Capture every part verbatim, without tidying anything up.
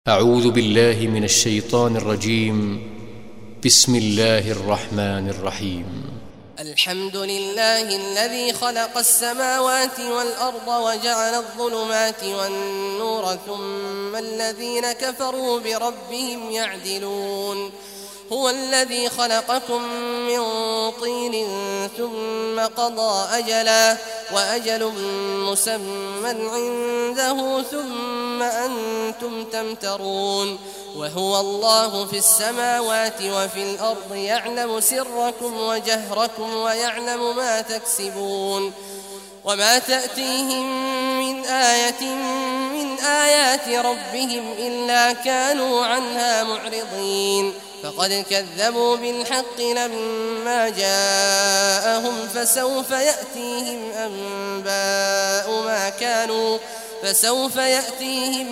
أعوذ بالله من الشيطان الرجيم. بسم الله الرحمن الرحيم. الحمد لله الذي خلق السماوات والأرض وجعل الظلمات والنور ثم الذين كفروا بربهم يعدلون. هو الذي خلقكم من طين ثم قضى أجلا وأجل مسمى عنده ثم أنتم تمترون. وهو الله في السماوات وفي الأرض يعلم سركم وجهركم ويعلم ما تكسبون. وما تأتيهم من آية من آيات ربهم إلا كانوا عنها معرضين. فقد كذبوا بالحق لما جاءهم فسوف يأتيهم أنباء ما كانوا فسوف يأتيهم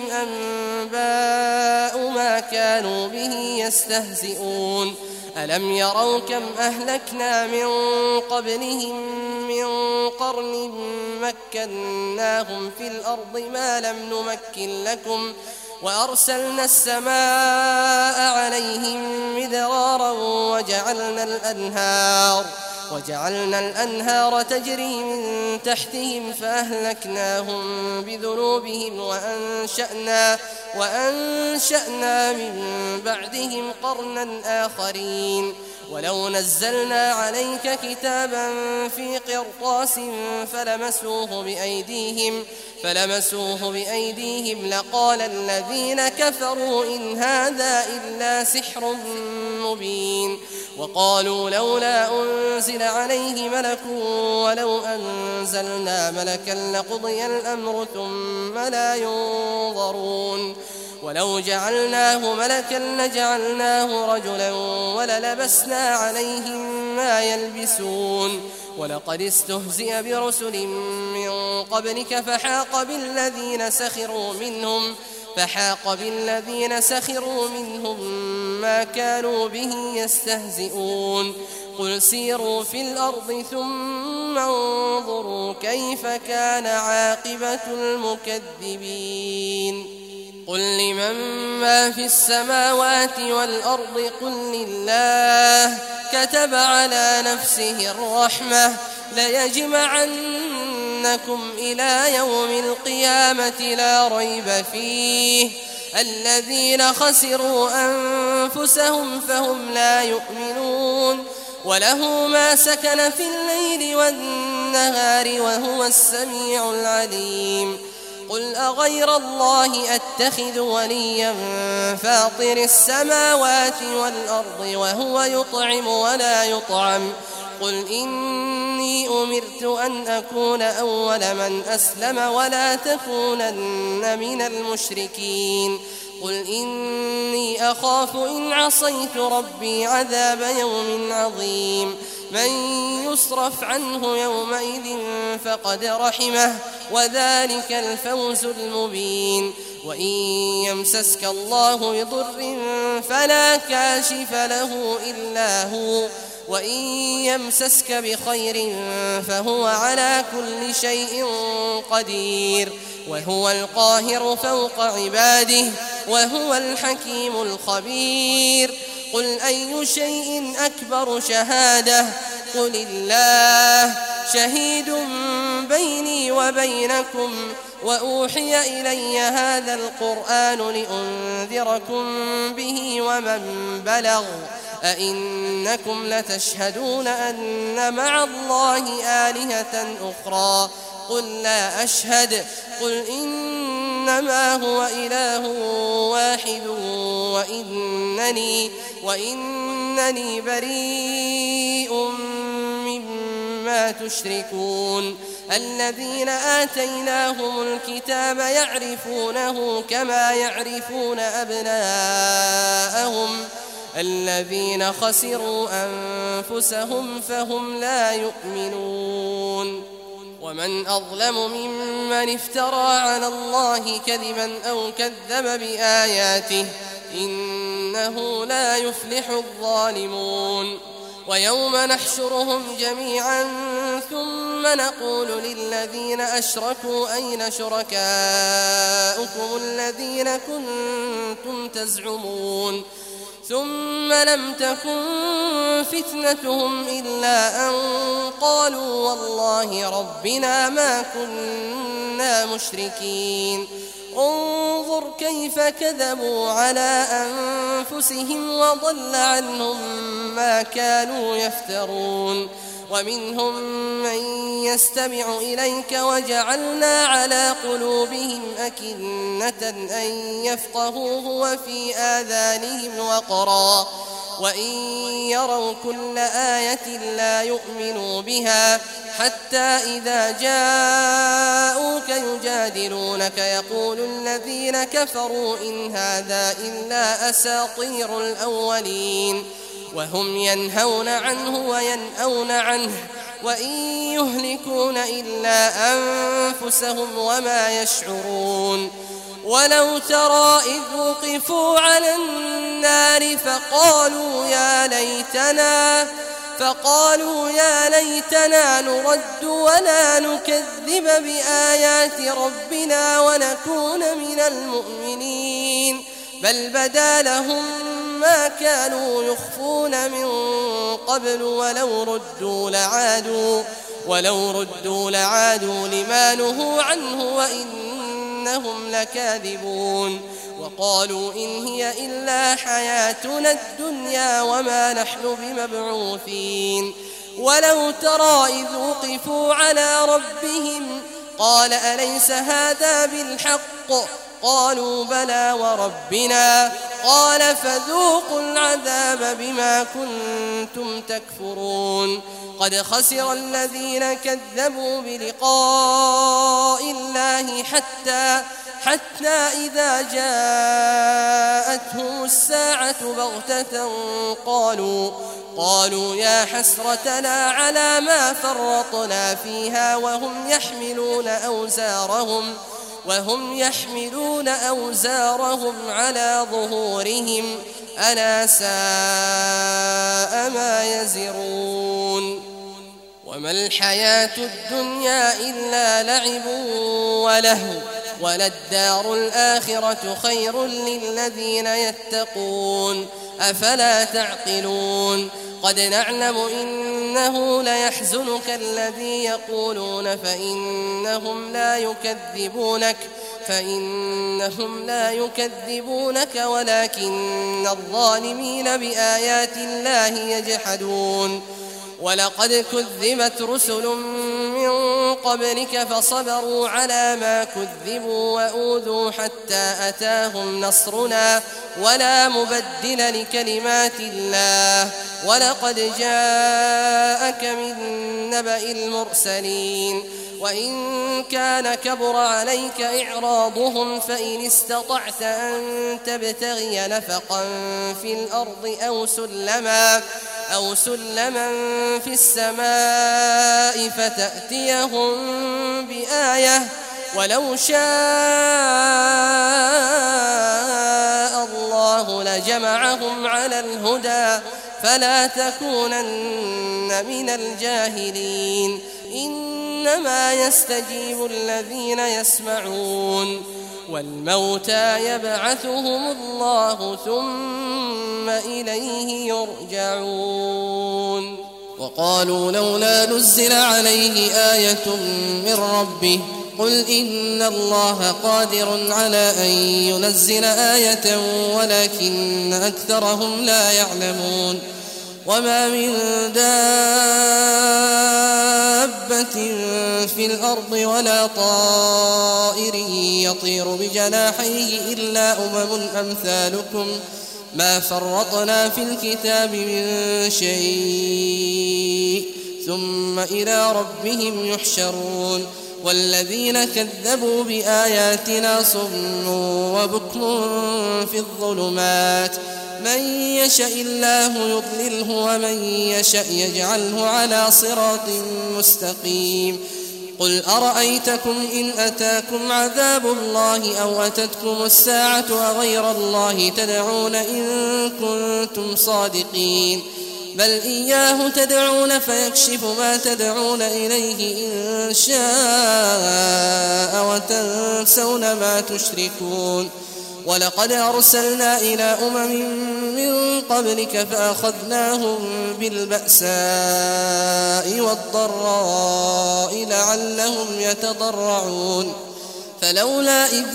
أنباء ما كانوا به يستهزئون. ألم يروا كم أهلكنا من قبلهم من قرن مكناهم في الأرض ما لم نمكن لكم وأرسلنا السماء عليهم مدرارا وجعلنا الأنهار وجعلنا الأنهار تجري من تحتهم فأهلكناهم بذنوبهم وأنشأنا وأنشأنا من بعدهم قرنا آخرين. ولو نزلنا عليك كتابا في قرطاس فلمسوه بأيديهم فلمسوه بأيديهم لقال الذين كفروا إن هذا إلا سحر مبين. وقالوا لولا أنزل عليه ملك ولو أنزلنا ملكا لقضي الأمر ثم لا ينظرون. ولو جعلناه ملكا لجعلناه رجلا وللبسنا عليهم ما يلبسون. ولقد استهزئ برسل من قبلك فحاق بالذين سخروا منهم فحاق بالذين سخروا منهم ما كانوا به يستهزئون. قل سيروا في الأرض ثم انظروا كيف كان عاقبة المكذبين. قل لمن ما في السماوات والأرض قل لله كتب على نفسه الرحمة ليجمعنكم إلى يوم القيامة لا ريب فيه. الذين خسروا أنفسهم فهم لا يؤمنون. وله ما سكن في الليل والنهار وهو السميع العليم. قل أغير الله أتخذ وليا فاطر السماوات والأرض وهو يطعم ولا يطعم. قل إني أمرت أن أكون أول من أسلم ولا تكونن من المشركين. قل إني أخاف إن عصيت ربي عذاب يوم عظيم. من يصرف عنه يومئذ فقد رحمه وذلك الفوز المبين. وإن يمسسك الله بضر فلا كاشف له إلا هو وإن يمسسك بخير فهو على كل شيء قدير. وهو القاهر فوق عباده وهو الحكيم الخبير. قل أي شيء أكبر شهادة قل الله شهيد بيني وبينكم وأوحي إلي هذا القرآن لأنذركم به ومن بلغ. أئنكم لتشهدون أن مع الله آلهة أخرى قل لا أشهد. قل إنما هو إله واحد وإنني, وإنني بريء مما تشركون. الذين آتيناهم الكتاب يعرفونه كما يعرفون أبناءهم الذين خسروا أنفسهم فهم لا يؤمنون. ومن أظلم ممن افترى على الله كذبا أو كذب بآياته إنه لا يفلح الظالمون. ويوم نحشرهم جميعا ثم نقول للذين أشركوا أين شركاؤكم الذين كنتم تزعمون ثم لم تكن فتنتهم إلا أن قالوا والله ربنا ما كنا مشركين انظر كيف كذبوا على أنفسهم وضل عنهم ما كانوا يفترون ومنهم من يستمع إليك وجعلنا على قلوبهم أكنة أن يفقهوه وفي آذانهم وقرا وإن يروا كل آية لا يؤمنوا بها حتى إذا جاءوك يجادلونك يقول الذين كفروا إن هذا إلا أساطير الأولين وهم ينهون عنه وينأون عنه وإن يهلكون إلا أنفسهم وما يشعرون ولو ترى إذ وقفوا على النار فقالوا يا ليتنا فقالوا يا ليتنا نرد ولا نكذب بآيات ربنا ونكون من المؤمنين بل بدا لهم ما كانوا يخفون من قبل ولو ردوا لعادوا ولو ردوا لعادوا لما نهوا عنه وإنهم لكاذبون وقالوا إن هي إلا حياتنا الدنيا وما نحن بمبعوثين ولو ترى إذ وقفوا على ربهم قال أليس هذا بالحق قالوا بلى وربنا قال فذوقوا العذاب بما كنتم تكفرون قد خسر الذين كذبوا بلقاء الله حتى حتى إذا جاءتهم الساعة بغتة قالوا قالوا يا حسرتنا على ما فرطنا فيها وهم يحملون أوزارهم وهم يحملون أوزارهم على ظهورهم ألا ساء ما يزرون وما الحياة الدنيا إلا لعب ولهو وللدار الآخرة خير للذين يتقون أفلا تعقلون قد نعلم إنه ليحزنك الذي يقولون فإنهم لا يكذبونك فإنهم لا يكذبونك ولكن الظالمين بآيات الله يجحدون ولقد كذبت رسل من قبلك فصبروا على ما كذبوا وأوذوا حتى أتاهم نصرنا ولا مبدل لكلمات الله ولقد جاءك من نبأ المرسلين وإن كان كبر عليك إعراضهم فإن استطعت أن تبتغي نفقا في الأرض أو سلما أو سلما في السماء فتأتيهم بآية ولو شاء الله لجمعهم على الهدى فلا تكونن من الجاهلين إنما يستجيب الذين يسمعون والموتى يبعثهم الله ثم إليه يرجعون وقالوا لولا نزل عليه آية من ربه قل إن الله قادر على أن ينزل آية ولكن أكثرهم لا يعلمون وما من دابة في الأرض ولا طائر يطير بجناحيه إلا أمم أمثالكم ما فرطنا في الكتاب من شيء ثم إلى ربهم يحشرون والذين كذبوا بآياتنا صم وبكم في الظلمات من يشاء الله يضلله ومن يشاء يجعله على صراط مستقيم قل أرأيتكم إن أتاكم عذاب الله أو أتتكم الساعة أغير الله تدعون إن كنتم صادقين بل إياه تدعون فيكشف ما تدعون إليه إن شاء وتنسون ما تشركون. ولقد أرسلنا إلى أمم من قبلك فأخذناهم بالبأساء والضراء لعلهم يتضرعون فلولا إذ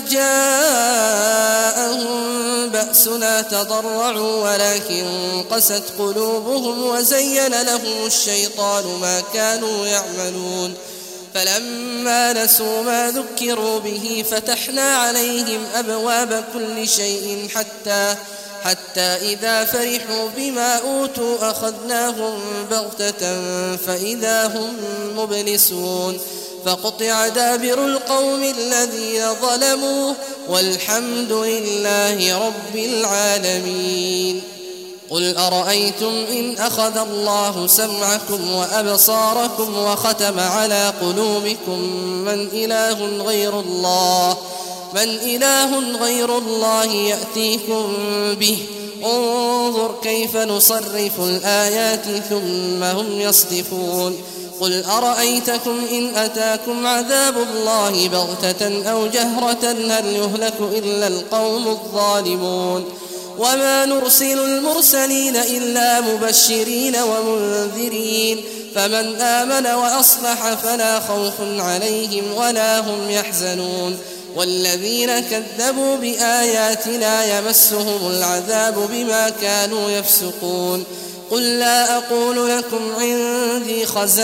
جاءهم بأسنا تضرعوا ولكن قست قلوبهم وزين لهم الشيطان ما كانوا يعملون. فلما نسوا ما ذكروا به فتحنا عليهم أبواب كل شيء حتى حتى إذا فرحوا بما أوتوا أخذناهم بغتة فإذا هم مبلسون. فقطع دابر القوم الذين ظلموا والحمد لله رب العالمين. قل أرأيتم إن أخذ الله سمعكم وأبصاركم وختم على قلوبكم من إله غير الله من إله غير الله يأتيكم به انظر كيف نصرف الآيات ثم هم يصدفون. قل أرأيتكم إن أتاكم عذاب الله بغتة أو جهرة هل يهلك إلا القوم الظالمون. وما نرسل المرسلين إلا مبشرين ومنذرين فمن آمن وأصلح فلا خوف عليهم ولا هم يحزنون. والذين كذبوا بآياتنا يمسهم العذاب بما كانوا يفسقون. قل لا أقول لكم عندي خزائن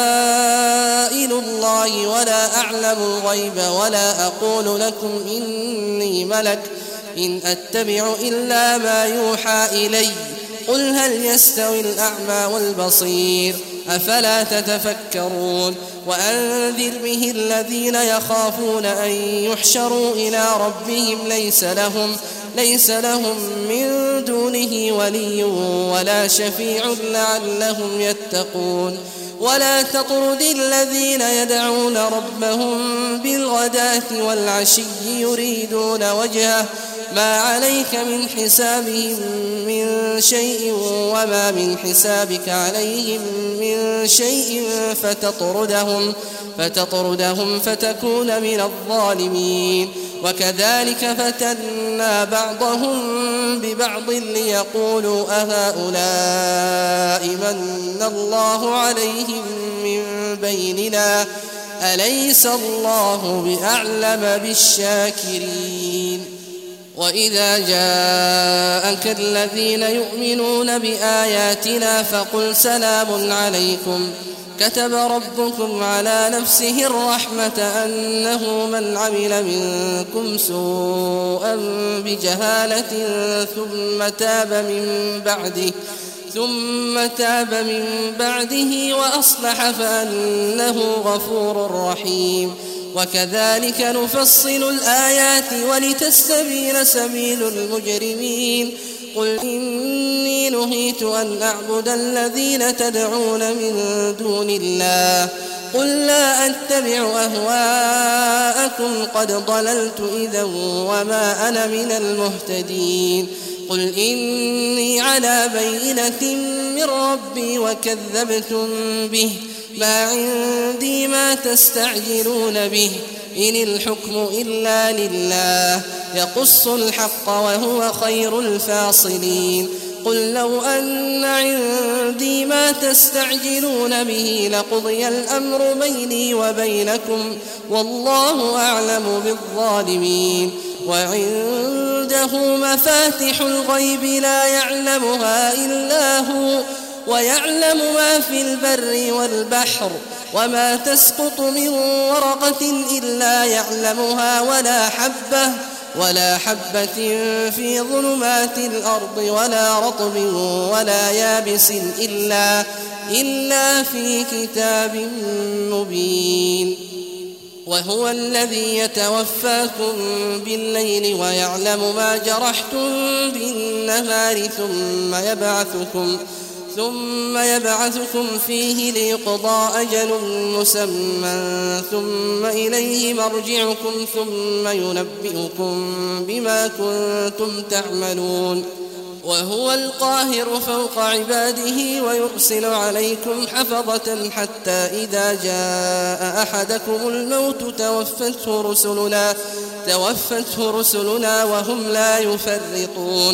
الله ولا أعلم الغيب ولا أقول لكم إني ملك إن أتبع إلا ما يوحى إلي قل هل يستوي الأعمى والبصير أفلا تتفكرون. وأنذر به الذين يخافون أن يحشروا إلى ربهم ليس لهم ليس لهم من دونه ولي ولا شفيع لعلهم يتقون. ولا تطرد الذين يدعون ربهم بالغداة والعشي يريدون وجهه ما عليك من حسابهم من شيء وما من حسابك عليهم من شيء فتطردهم فتطردهم فتكون من الظالمين. وكذلك فتنا بعضهم ببعض ليقولوا أهؤلاء من الله عليهم من بيننا أليس الله بأعلم بالشاكرين. وإذا جاءك الذين يؤمنون بآياتنا فقل سلام عليكم كتب ربكم على نفسه الرحمة أنه من عمل منكم سوءا بجهالة ثم تاب من بعده ثم تاب من بعده وأصلح فأنه غفور رحيم. وكذلك نفصل الآيات ولتستبين سبيل المجرمين. قل إني نهيت أن أعبد الذين تدعون من دون الله قل لا أتبع أهواءكم قد ضللت إذا وما أنا من المهتدين. قل إني على بينة من ربي وكذبتم به ما عندي ما تستعجلون به إن الحكم إلا لله يقص الحق وهو خير الفاصلين. قل لو أن عندي ما تستعجلون به لقضي الأمر بيني وبينكم والله أعلم بالظالمين. وعنده مفاتح الغيب لا يعلمها إلا هو ويعلم ما في البر والبحر وما تسقط من ورقة إلا يعلمها ولا حبة ولا حبة في ظلمات الأرض ولا رطب ولا يابس إلا إلا في كتاب مبين. وهو الذي يتوفاكم بالليل ويعلم ما جرحتم بالنهار ثم يبعثكم ثم يبعثكم فيه ليقضى أجل مسمى ثم إليه مرجعكم ثم ينبئكم بما كنتم تعملون وهو القاهر فوق عباده ويرسل عليكم حفظة حتى إذا جاء أحدكم الموت توفته رسلنا, توفته رسلنا وهم لا يفرطون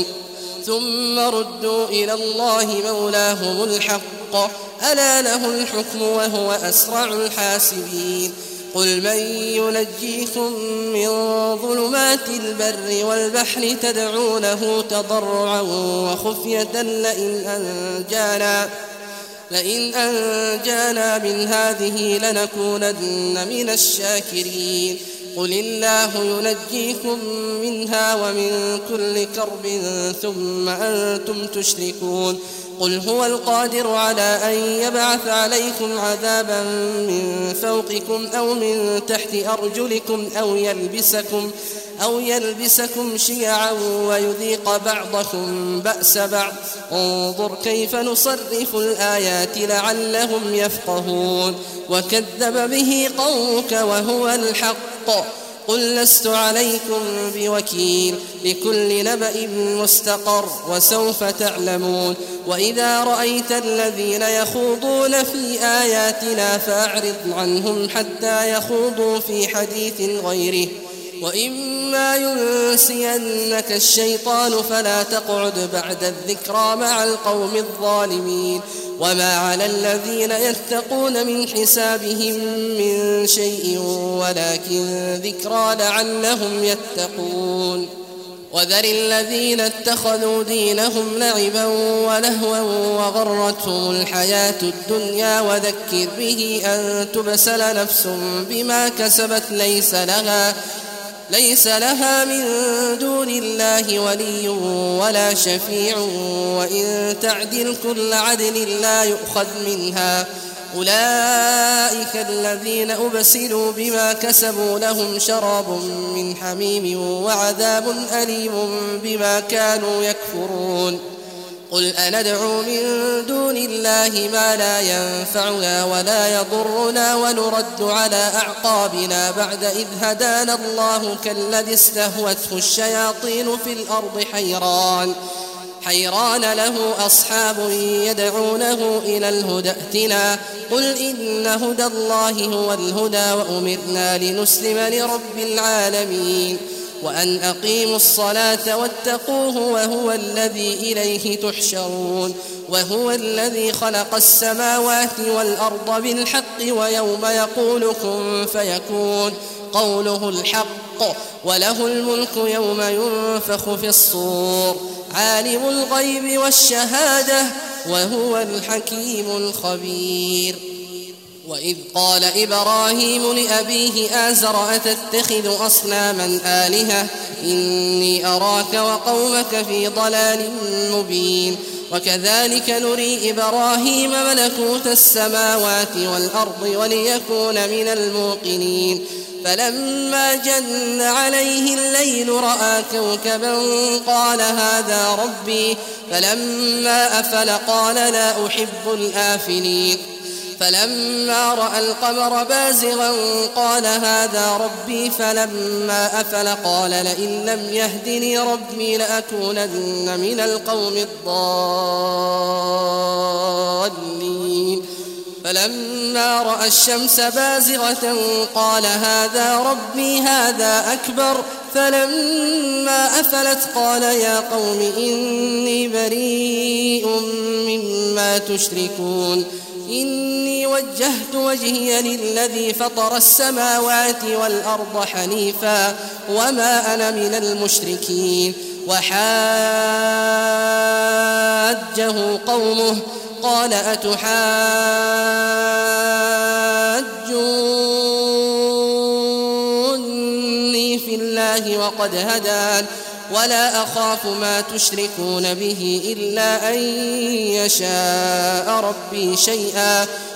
ثم ردوا إلى الله مولاهم الحق ألا له الحكم وهو أسرع الحاسبين قل من ينجيكم من ظلمات البر والبحر تدعونه تضرعا وخفية لئن أنجانا, لئن أنجانا من هذه لنكونن من الشاكرين قل الله ينجيكم منها ومن كل كرب ثم أنتم تشركون قل هو القادر على أن يبعث عليكم عذابا من فوقكم أو من تحت أرجلكم أو يلبسكم, أو يلبسكم شيعا ويذيق بعضكم بأس بعض انظر كيف نصرف الآيات لعلهم يفقهون وكذب به قومك وهو الحق قل لست عليكم بوكيل لكل نبأ مستقر وسوف تعلمون وإذا رأيت الذين يخوضون في آياتنا فأعرض عنهم حتى يخوضوا في حديث غيره وإما ينسينك الشيطان فلا تقعد بعد الذكرى مع القوم الظالمين وما على الذين يتقون من حسابهم من شيء ولكن ذكرى لعلهم يتقون وذر الذين اتخذوا دينهم لعبا ولهوا وغرتهم الحياة الدنيا وذكر به أن تبسل نفس بما كسبت ليس لها ليس لها من دون الله ولي ولا شفيع وإن تعدل كل عدل لا يؤخذ منها أولئك الذين أبسلوا بما كسبوا لهم شراب من حميم وعذاب أليم بما كانوا يكفرون قل أندعو من دون الله ما لا ينفعنا ولا يضرنا ونرد على أعقابنا بعد إذ هدانا الله كالذي استهوته الشياطين في الأرض حيران حيران له أصحاب يدعونه إلى الهدى ائتنا قل إن هدى الله هو الهدى وأمرنا لنسلم لرب العالمين وأن أقيموا الصلاة واتقوه وهو الذي إليه تحشرون وهو الذي خلق السماوات والأرض بالحق ويوم يقول كن فيكون قوله الحق وله الملك يوم ينفخ في الصور عالم الغيب والشهادة وهو الحكيم الخبير وإذ قال إبراهيم لأبيه آزر أتتخذ أصناما آلهة إني أراك وقومك في ضلال مبين وكذلك نري إبراهيم ملكوت السماوات والأرض وليكون من الموقنين فلما جن عليه الليل رأى كوكبا قال هذا ربي فلما أفل قال لا أحب الآفلين فلما رأى القمر بازغا قال هذا ربي فلما أفل قال لئن لم يهدني ربي لأكونن من القوم الضالين فلما رأى الشمس بازغة قال هذا ربي هذا أكبر فلما أفلت قال يا قوم إني بريء مما تشركون إني وجهت وجهي للذي فطر السماوات والأرض حنيفا وما أنا من المشركين وحاجه قومه قال أتحاجوني في الله وقد هدان ولا أخاف ما تشركون به إلا أن يشاء ربي شيئا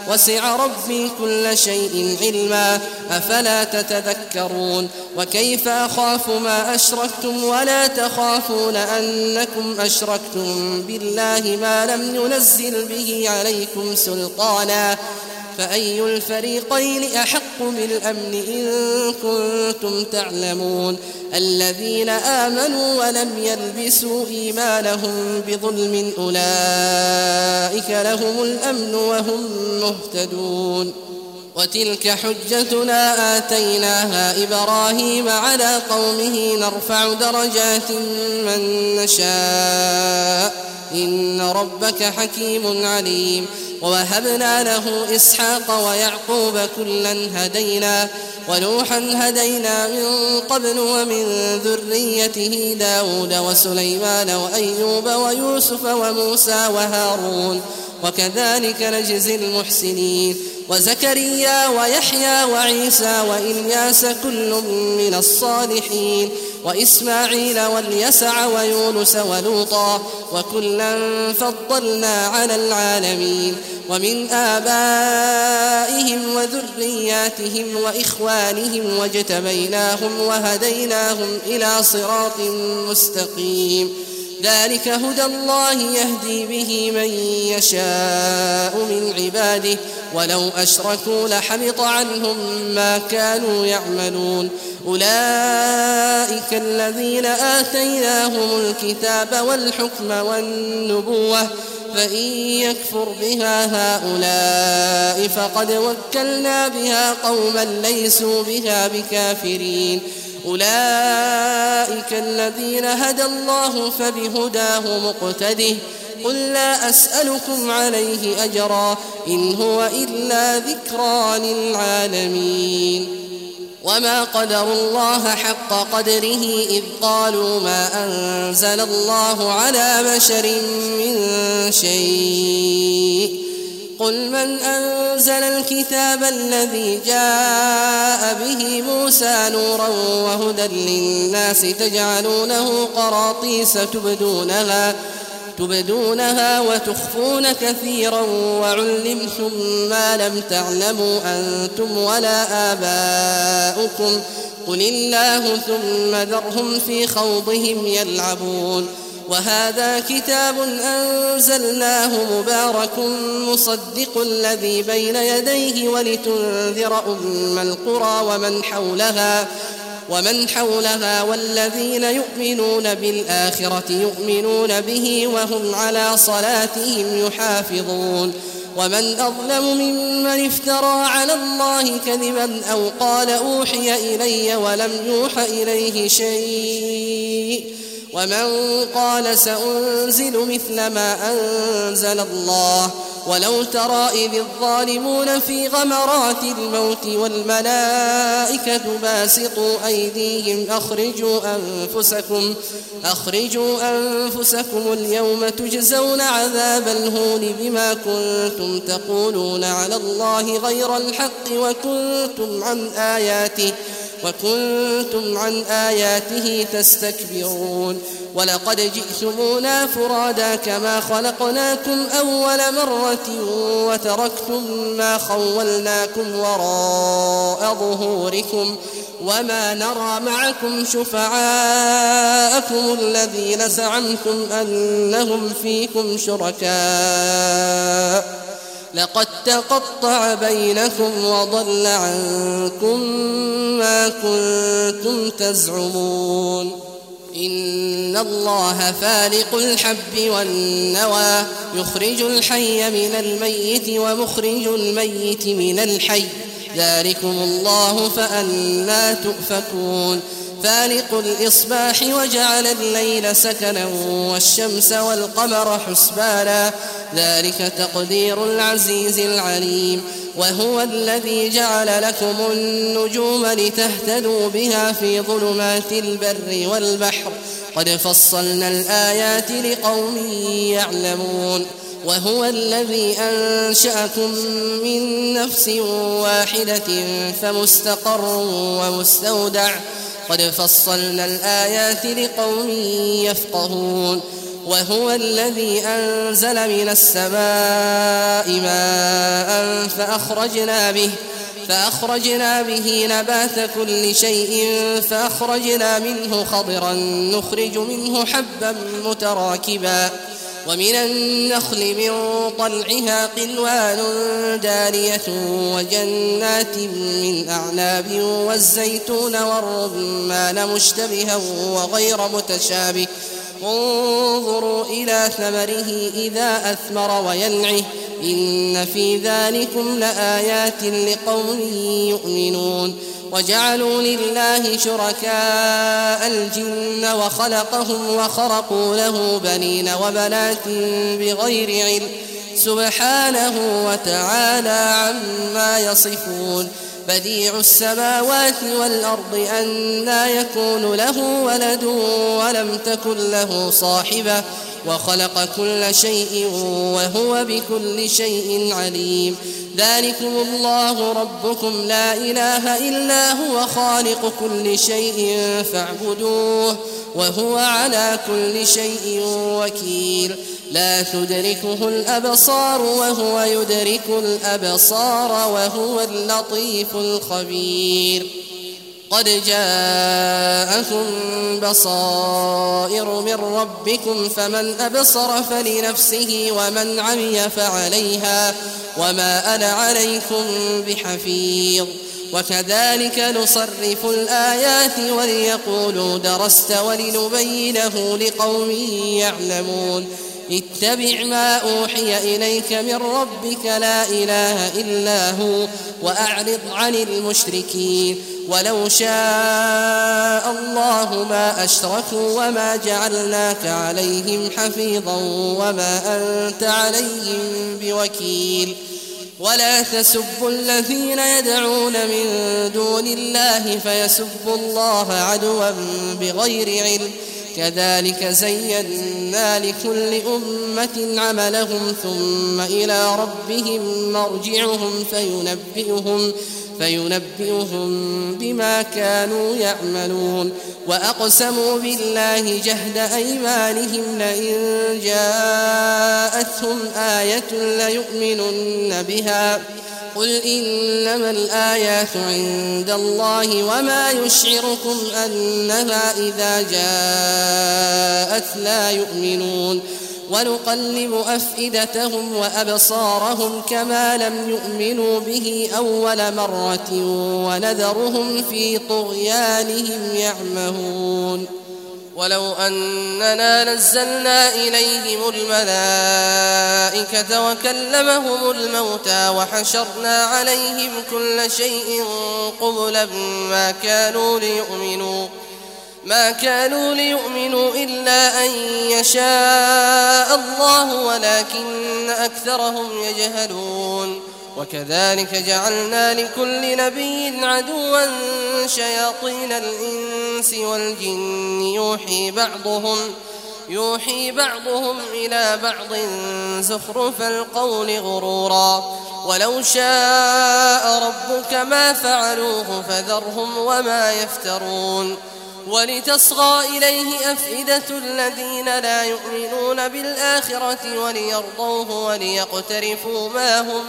وسع ربي كل شيء علما أفلا تتذكرون وكيف أخاف ما أشركتم ولا تخافون أنكم أشركتم بالله ما لم ينزل به عليكم سلطانا فأي الفريقين أحق بالأمن إن كنتم تعلمون الذين آمنوا ولم يلبسوا إيمانهم بظلم أولئك لهم الأمن وهم مهتدون وتلك حجتنا آتيناها إبراهيم على قومه نرفع درجات من نشاء إن ربك حكيم عليم ووهبنا له إسحاق ويعقوب كلا هدينا ونوحا هدينا من قبل ومن ذريته داود وسليمان وأيوب ويوسف وموسى وهارون وكذلك نجزي المحسنين وزكريا ويحيى وعيسى وإلياس كل من الصالحين وإسماعيل واليسع ويونس ولوطا وكلا فضلنا على العالمين ومن آبائهم وذرياتهم وإخوانهم واجتبيناهم وهديناهم إلى صراط مستقيم ذلك هدى الله يهدي به من يشاء من عباده ولو أشركوا لحبط عنهم ما كانوا يعملون أولئك الذين آتيناهم الكتاب والحكم والنبوة فإن يكفر بها هؤلاء فقد وكلنا بها قوما ليسوا بها بكافرين أولئك الذين هدى الله فبهداه مقتده قل لا أسألكم عليه أجرا إن هو إلا ذكرى للعالمين وما قدروا الله حق قدره إذ قالوا ما أنزل الله على بشر من شيء قل من أنزل الكتاب الذي جاء به موسى نورا وهدى للناس تجعلونه قراطيس تبدونها تبدونها وتخفون كثيرا وعلمتم ما لم تعلموا أنتم ولا آباؤكم قل الله ثم ذرهم في خوضهم يلعبون وهذا كتاب أنزلناه مبارك مصدق الذي بين يديه ولتنذر أم القرى ومن حولها ومن حولها والذين يؤمنون بالآخرة يؤمنون به وهم على صلاتهم يحافظون ومن أظلم ممن افترى على الله كذبا أو قال أوحي إلي ولم يوح إليه شيء ومن قال سأنزل مثل ما أنزل الله ولو ترى إذ الظالمون في غمرات الموت والملائكة باسطوا أيديهم أخرجوا أنفسكم أخرجوا أنفسكم اليوم تجزون عذاب الهون بما كنتم تقولون على الله غير الحق وكنتم عن آياته وكنتم عن آياته تستكبرون ولقد جئتمونا فرادا كما خلقناكم أول مرة وتركتم ما خولناكم وراء ظهوركم وما نرى معكم شفعاءكم الذين زعمتم أنهم فيكم شركاء لقد تقطع بينكم وضل عنكم ما كنتم تزعمون إن الله فالق الحب والنوى يخرج الحي من الميت ومخرج الميت من الحي ذلكم الله فأنى تؤفكون فالق الإصباح وجعل الليل سكنا والشمس والقمر حسبانا ذلك تقدير العزيز العليم وهو الذي جعل لكم النجوم لتهتدوا بها في ظلمات البر والبحر قد فصلنا الآيات لقوم يعلمون وهو الذي أنشأكم من نفس واحدة فمستقر ومستودع قد فصلنا الآيات لقوم يفقهون وهو الذي أنزل من السماء ماء فأخرجنا به فأخرجنا به نبات كل شيء فأخرجنا منه خضرا نخرج منه حبا متراكبا ومن النخل من طلعها قنوان دانية وجنات من أعناب والزيتون والرمان مشتبها وغير متشابه انظروا إلى ثمره إذا أثمر وينعه إن في ذلكم لآيات لقوم يؤمنون وجعلوا لله شركاء الجن وخلقهم وخرقوا له بنين وبنات بغير علم سبحانه وتعالى عما يصفون بديع السماوات والأرض أنى يكون له ولد ولم تكن له صاحبة وخلق كل شيء وهو بكل شيء عليم ذلكم الله ربكم لا إله إلا هو خالق كل شيء فاعبدوه وهو على كل شيء وكيل لا تدركه الأبصار وهو يدرك الأبصار وهو اللطيف الخبير قد جاءكم بصائر من ربكم فمن أبصر فلنفسه ومن عمي فعليها وما أنا عليكم بحفيظ وكذلك نصرف الآيات وليقولوا درست ولنبينه لقوم يعلمون اتبع ما أوحي إليك من ربك لا إله إلا هو وأعرض عن المشركين ولو شاء الله ما أشركوا وما جعلناك عليهم حفيظا وما أنت عليهم بوكيل ولا تسبوا الذين يدعون من دون الله فيسبوا الله عدوا بغير علم كذلك زينا لكل أمة عملهم ثم إلى ربهم مرجعهم فينبئهم فينبئهم بما كانوا يعملون وأقسموا بالله جهد أيمانهم لئن جاءتهم آية ليؤمنن بها قل إنما الآيات عند الله وما يشعركم أنها إذا جاءت لا يؤمنون ونقلب أفئدتهم وأبصارهم كما لم يؤمنوا به أول مرة ونذرهم في طغيانهم يعمهون ولو أننا نزلنا إليهم الملائكة وكلمهم الموتى وحشرنا عليهم كل شيء قبلا ما كانوا ليؤمنوا ما كانوا ليؤمنوا إلا أن يشاء الله ولكن أكثرهم يجهلون وكذلك جعلنا لكل نبي عدوا شياطين الإنس والجن يوحي بعضهم يوحي بعضهم إلى بعض زخرف القول غرورا ولو شاء ربك ما فعلوه فذرهم وما يفترون ولتصغى إليه أفئدة الذين لا يؤمنون بالآخرة وليرضوه وليقترفوا ما هم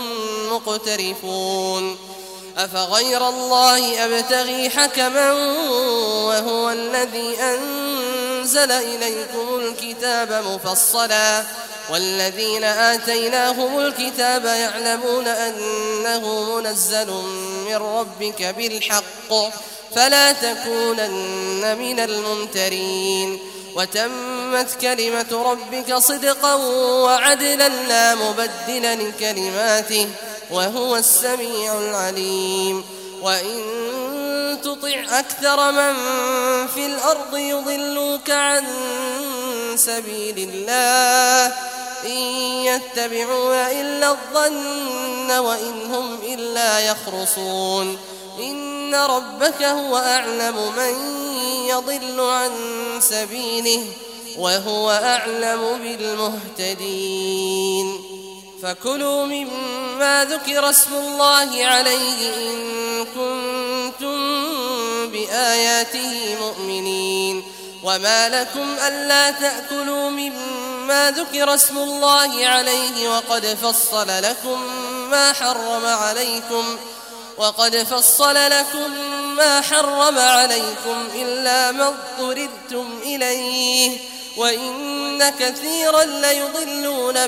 مقترفون أفغير الله أبتغي حكما وهو الذي أنزل إليكم الكتاب مفصلا والذين آتيناهم الكتاب يعلمون أنه منزل من ربك بالحق فلا تكونن من الممترين وتمت كلمة ربك صدقا وعدلا لا مبدل لكلماته وهو السميع العليم وإن تطع أكثر من في الأرض يضلوك عن سبيل الله إن يتبعون إلا الظن وإن هم إلا يخرصون إن ربك هو أعلم من يضل عن سبيله وهو أعلم بالمهتدين فكلوا مما ذكر اسم الله عليه إن كنتم بآياته مؤمنين وما لكم ألا تأكلوا مما ذكر اسم الله عليه وقد فصل لكم ما حرم عليكم وقد فصل لكم ما حرم عليكم إلا ما اضطررتم إليه وإن كثيرا ليضلون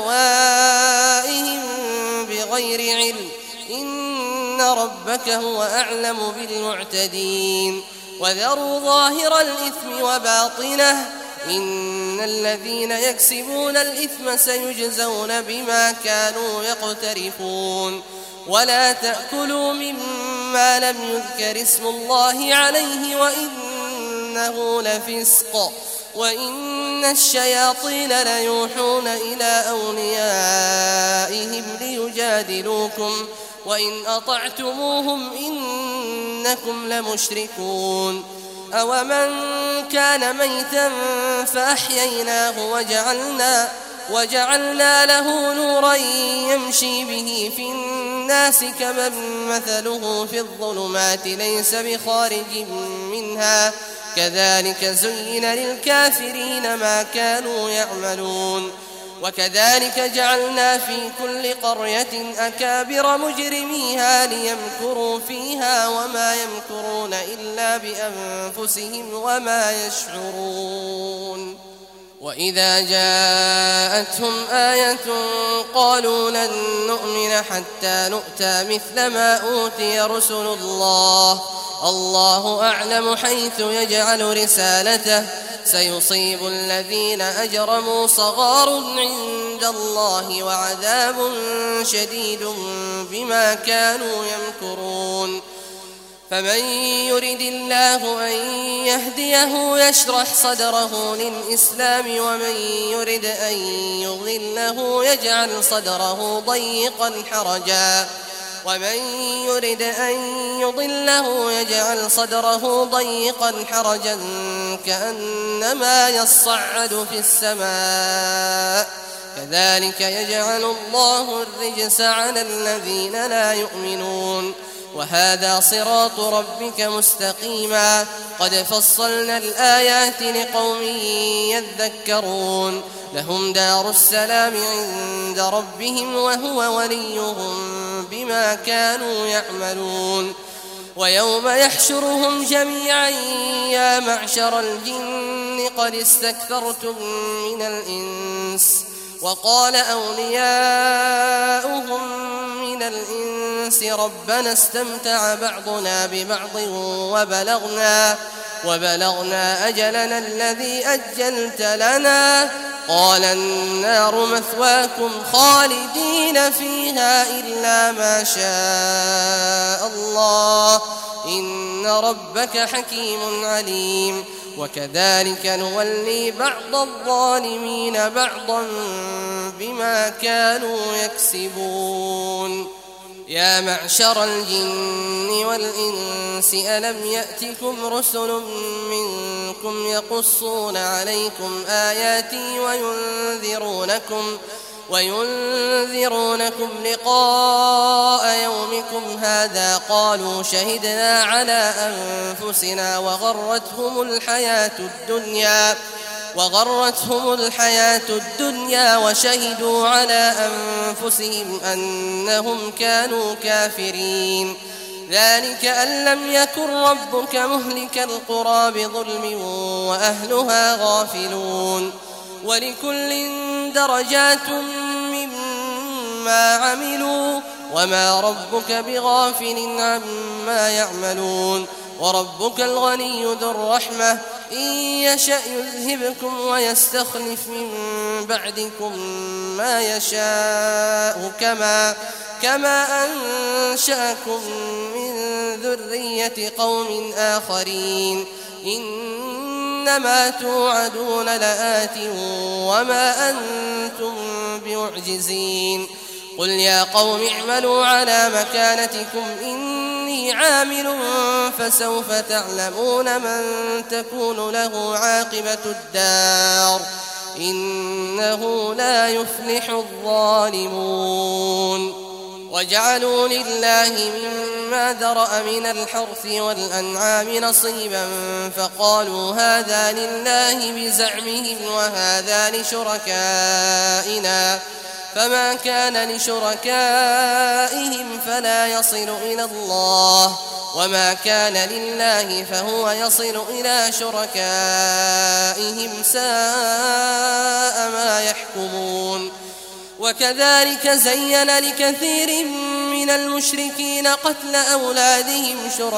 بأهوائهم بغير علم إن ربك هو أعلم بالمعتدين وذروا ظاهر الإثم وباطنه إن الذين يكسبون الإثم سيجزون بما كانوا يقترفون ولا تأكلوا مما لم يذكر اسم الله عليه وإنه لفسق وإن الشياطين ليوحون إلى أوليائهم ليجادلوكم وإن أطعتموهم إنكم لمشركون أومن كان ميتا فأحييناه وجعلنا وجعلنا له نورا يمشي به في الناس كمن مثله في الظلمات ليس بخارج منها كذلك زين للكافرين ما كانوا يعملون وكذلك جعلنا في كل قرية أكابر مجرميها ليمكروا فيها وما يمكرون إلا بأنفسهم وما يشعرون وإذا جاءتهم آية قالوا لن نؤمن حتى نؤتى مثل ما أوتي رسل الله الله أعلم حيث يجعل رسالته سيصيب الذين أجرموا صغار عند الله وعذاب شديد بما كانوا يمكرون فمن يرد الله أن يهديه يشرح صدره للإسلام ومن يرد أن يضله يجعل صدره ضيقا حرجا ومن يرد أن يضله يجعل صدره ضيقا حرجا كأنما يصعد في السماء كذلك يجعل الله الرجس على الذين لا يؤمنون وهذا صراط ربك مستقيما قد فصلنا الآيات لقوم يذكرون لهم دار السلام عند ربهم وهو وليهم بما كانوا يعملون ويوم يحشرهم جميعا يا معشر الجن قد استكثرتم من الإنس وقال أولياؤهم من الإنس ربنا استمتع بعضنا ببعض وبلغنا وبلغنا أجلنا الذي أجلت لنا قال النار مثواكم خالدين فيها إلا ما شاء الله إن ربك حكيم عليم وكذلك نولي بعض الظالمين بعضا بما كانوا يكسبون يا معشر الجن والإنس ألم يأتكم رسل منكم يقصون عليكم آياتي وينذرونكم وينذرونكم لقاء يومكم هذا قالوا شهدنا على أنفسنا وغرتهم الحياة الدنيا وغرتهم الحياة الدنيا وشهدوا على أنفسهم أنهم كانوا كافرين ذلك أن لم يكن ربك مهلك القرى بظلم وأهلها غافلون ولكل درجات مما عملوا وما ربك بغافل عما يعملون وربك الغني ذو الرحمة إن يشأ يذهبكم ويستخلف من بعدكم ما يشاء كما كما أنشأكم من ذرية قوم آخرين إنما توعدون لآت وما أنتم بمعجزين قل يا قوم اعملوا على مكانتكم إني عامل فسوف تعلمون من تكون له عاقبة الدار إنه لا يفلح الظالمون وجعلوا لله مما ذرأ من الحرث والأنعام نصيبا فقالوا هذا لله بزعمهم وهذا لشركائنا فما كان لشركائهم فلا يصل إلى الله وما كان لله فهو يصل إلى شركائهم ساء ما يحكمون. وكذلك زين لكثير من المشركين قتل أولادهم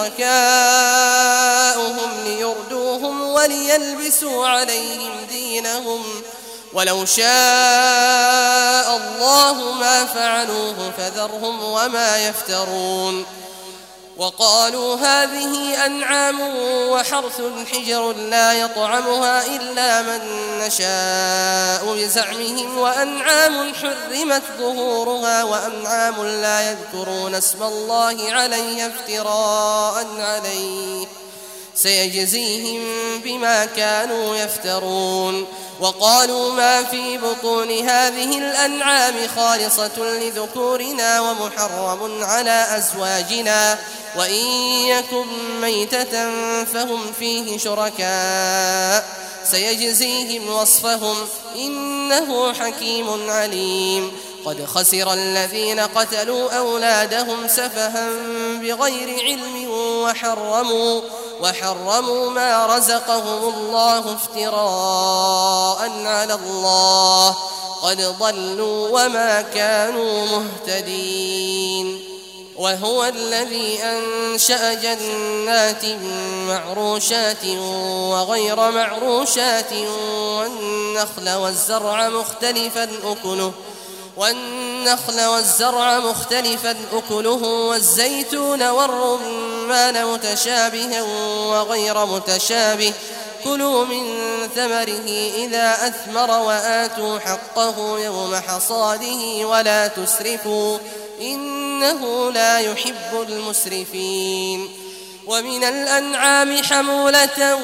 شركاؤهم ليردوهم وليلبسوا عليهم دينهم ولو شاء الله ما فعلوه فذرهم وما يفترون. وقالوا هذه أنعام وحرث حجر لا يطعمها إلا من نشاء بزعمهم وأنعام حرمت ظهورها وأنعام لا يذكرون اسم الله عليها افتراء عليه سيجزيهم بما كانوا يفترون. وقالوا ما في بطون هذه الأنعام خالصة لذكورنا ومحرم على أزواجنا وإن يكن ميتة فهم فيه شركاء سيجزيهم وصفهم إنه حكيم عليم. قد خسر الذين قتلوا أولادهم سفها بغير علم وحرموا وحرموا ما رزقهم الله افتراء على الله قد ضلوا وما كانوا مهتدين. وهو الذي أنشأ جنات معروشات وغير معروشات والنخل والزرع مختلفا أكله والنخل والزرع مختلفا أكله والزيتون والرمان متشابها وغير متشابه كلوا من ثمره إذا أثمر وآتوا حقه يوم حصاده ولا تسرفوا إنه لا يحب المسرفين. ومن الأنعام حمولة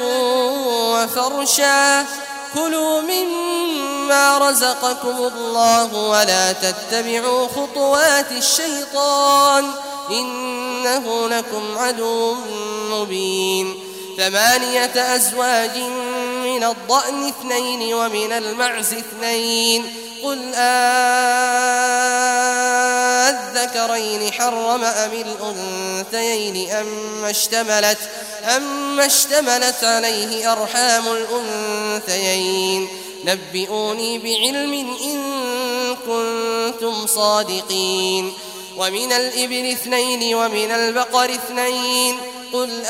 وفرشا كلوا مما رزقكم الله ولا تتبعوا خطوات الشيطان إنه لكم عدو مبين. ثمانية أزواج من الضأن اثنين ومن المعز اثنين قل أذكرين حرم أم الأنثيين أم اشتملت أم اشتملت عليه أرحام الأنثيين نبئوني بعلم إن كنتم صادقين. ومن الإبل اثنين ومن البقر اثنين قل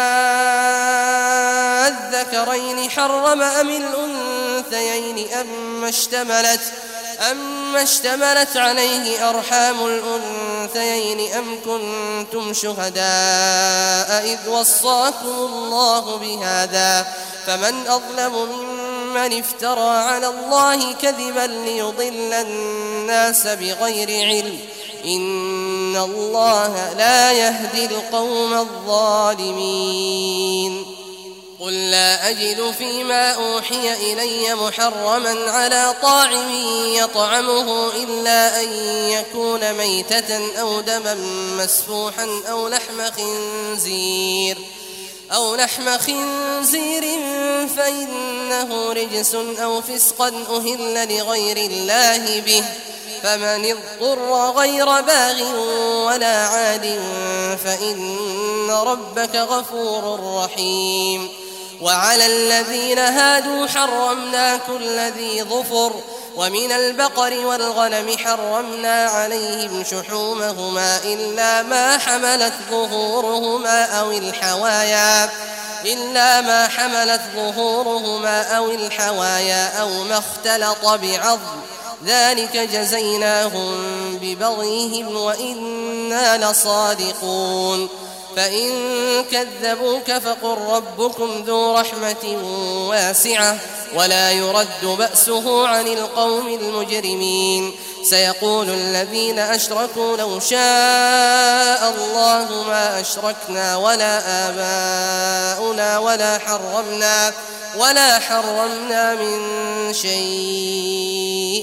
أذكرين حرم أم الأنثيين أم اشتملت أم اشتملت عليه أرحام الأنثيين أم كنتم شهداء إذ وصاكم الله بهذا فمن أظلم ممن افترى على الله كذبا ليضل الناس بغير علم إن الله لا يهدي القوم الظالمين. قل لا أجد فيما أوحي إلي محرما على طاعم يطعمه إلا أن يكون ميتة أو دما مسفوحا أو لحم خنزير أو لحم خنزير فإنه رجس أو فسقا أهل لغير الله به فمن اضطر غير باغ ولا عاد فإن ربك غفور رحيم. وعلى الذين هادوا حرمنا كل ذي ظفر ومن البقر والغنم حرمنا عليهم شحومهما إلا ما حملت ظهورهما أو الحوايا إلا ما حملت ظهورهما أو الحوايا أو ما اختلط بعظم ذلك جزيناهم ببغيهم وإنا لصادقون. فإن كذبوك فقل ربكم ذو رحمة واسعة ولا يرد بأسه عن القوم المجرمين. سيقول الذين أشركوا لو شاء الله ما أشركنا ولا آباؤنا ولا حرمنا ولا حرمنا من شيء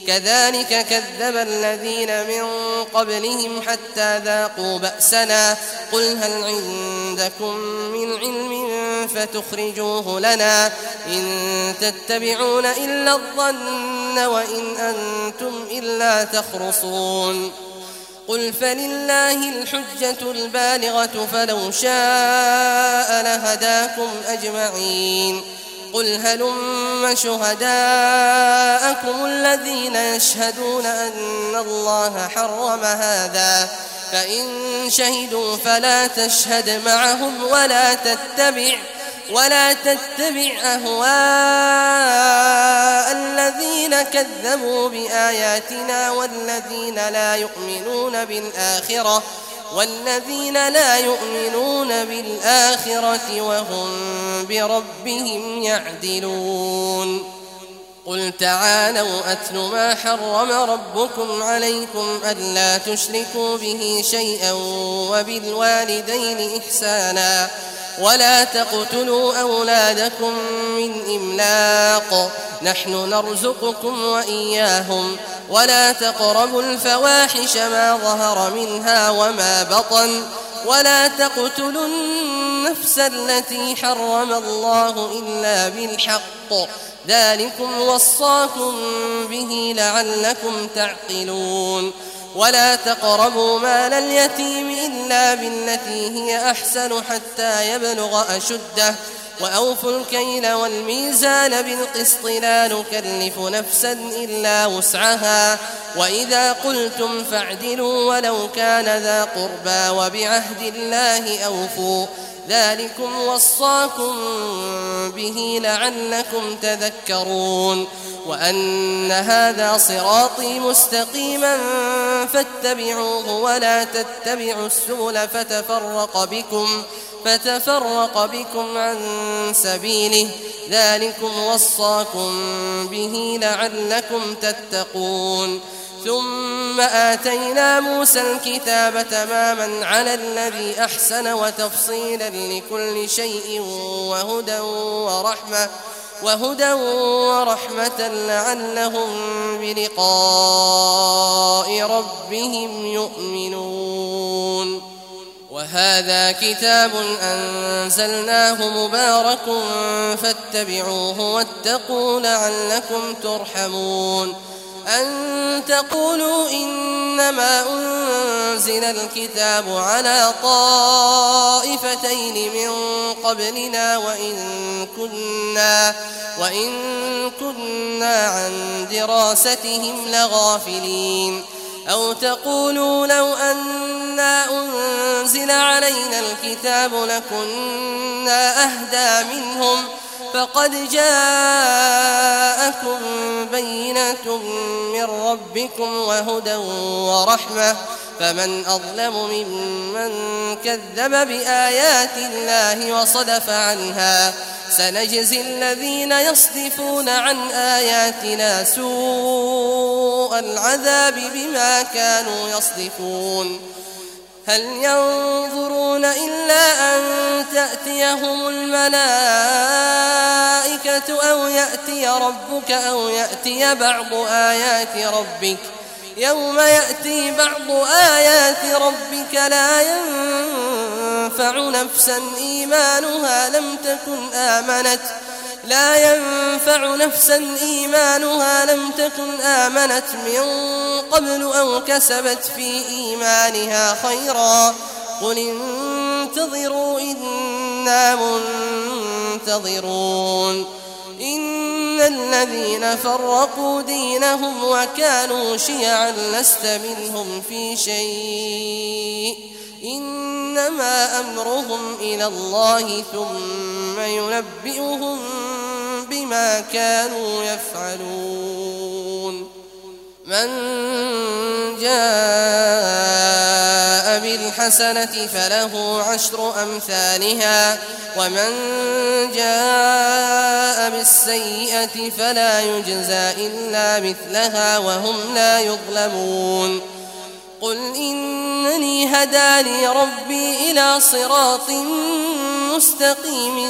كذلك كذب الذين من قبلهم حتى ذاقوا بأسنا قل هل عندكم من علم فتخرجوه لنا إن تتبعون إلا الظن وإن أنتم إلا تخرصون قل فلله الحجة البالغة فلو شاء لهداكم أجمعين قل هلم شهداءكم الذين يشهدون أن الله حرم هذا فإن شهدوا فلا تشهد معهم ولا تتبع ولا تتبع أهواء الذين كذبوا بآياتنا والذين لا يؤمنون بالآخرة والذين لا يؤمنون بالآخرة وهم بربهم يعدلون قل تعالوا أتل ما حرم ربكم عليكم ألا تشركوا به شيئا وبالوالدين إحسانا ولا تقتلوا أولادكم من إملاق نحن نرزقكم وإياهم ولا تقربوا الفواحش ما ظهر منها وما بطن ولا تقتلوا النفس التي حرم الله إلا بالحق ذلكم وصاكم به لعلكم تعقلون ولا تقربوا مال اليتيم إلا بالتي هي أحسن حتى يبلغ أشده وأوفوا الكيل والميزان بالقسط لا نكلف نفسا إلا وسعها وإذا قلتم فاعدلوا ولو كان ذا قربى وبعهد الله أوفوا ذلكم وصاكم به لعلكم تذكرون وأن هذا صراطي مستقيما فاتبعوه ولا تتبعوا السبل فتفرق بكم فتفرق بكم عن سبيله ذلكم وصاكم به لعلكم تتقون ثم آتينا موسى الكتاب تماما على الذي أحسن وتفصيلا لكل شيء وهدى ورحمة وهدى ورحمة لعلهم بلقاء ربهم يؤمنون وهذا كتاب أنزلناه مبارك فاتبعوه واتقوا لعلكم ترحمون أن تقولوا إنما أنزل الكتاب على طائفتين من قبلنا وإن كنا, وإن كنا عن دراستهم لغافلين أو تقولوا لو أنا أنزل علينا الكتاب لكنا أهدى منهم فقد جاءكم بينة من ربكم وهدى ورحمة فمن أظلم ممن كذب بآيات الله وصدف عنها سنجزي الذين يصدفون عن آياتنا سوء العذاب بما كانوا يصدفون هل ينظرون إلا أن تأتيهم الملائكة أو يأتي ربك أو يأتي بعض آيات ربك يوم يأتي بعض آيات ربك لا ينفع نفسا إيمانها لم تكن آمنت لا ينفع نفسا إيمانها لم تكن آمنت من قبل أو كسبت في إيمانها خيرا قل انتظروا إنا منتظرون إن الذين فرقوا دينهم وكانوا شيعا لست منهم في شيء إنما أمرهم إلى الله ثم ينبئهم بما كانوا يفعلون من جاء بالحسنة فله عشر أمثالها ومن جاء بالسيئة فلا يجزى إلا مثلها وهم لا يظلمون قل إنني هداني ربي إلى صراط مستقيم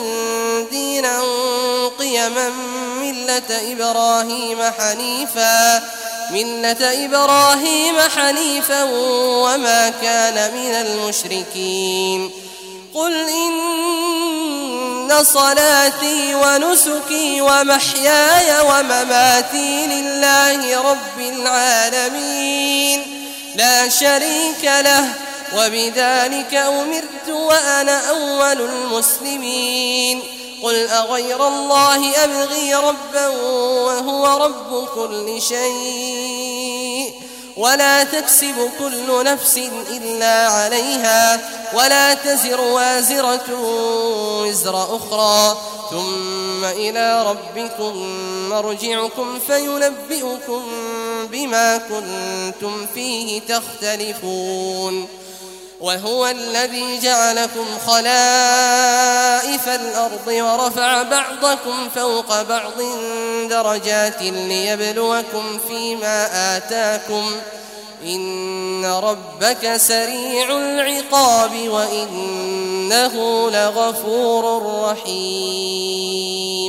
دينا قيما ملة إبراهيم حنيفا ملة إبراهيم حنيفا وما كان من المشركين قل إن صلاتي ونسكي ومحياي ومماتي لله رب العالمين لا شريك له وبذلك أمرت وأنا أول المسلمين قل أغير الله أبغي ربا وهو رب كل شيء ولا تكسب كل نفس إلا عليها ولا تزر وازرة وزر أخرى ثم إلى ربكم مرجعكم فينبئكم بما كنتم فيه تختلفون وهو الذي جعلكم خلائف الأرض ورفع بعضكم فوق بعض درجات ليبلوكم فيما آتاكم إن ربك سريع العقاب وإنه لغفور رحيم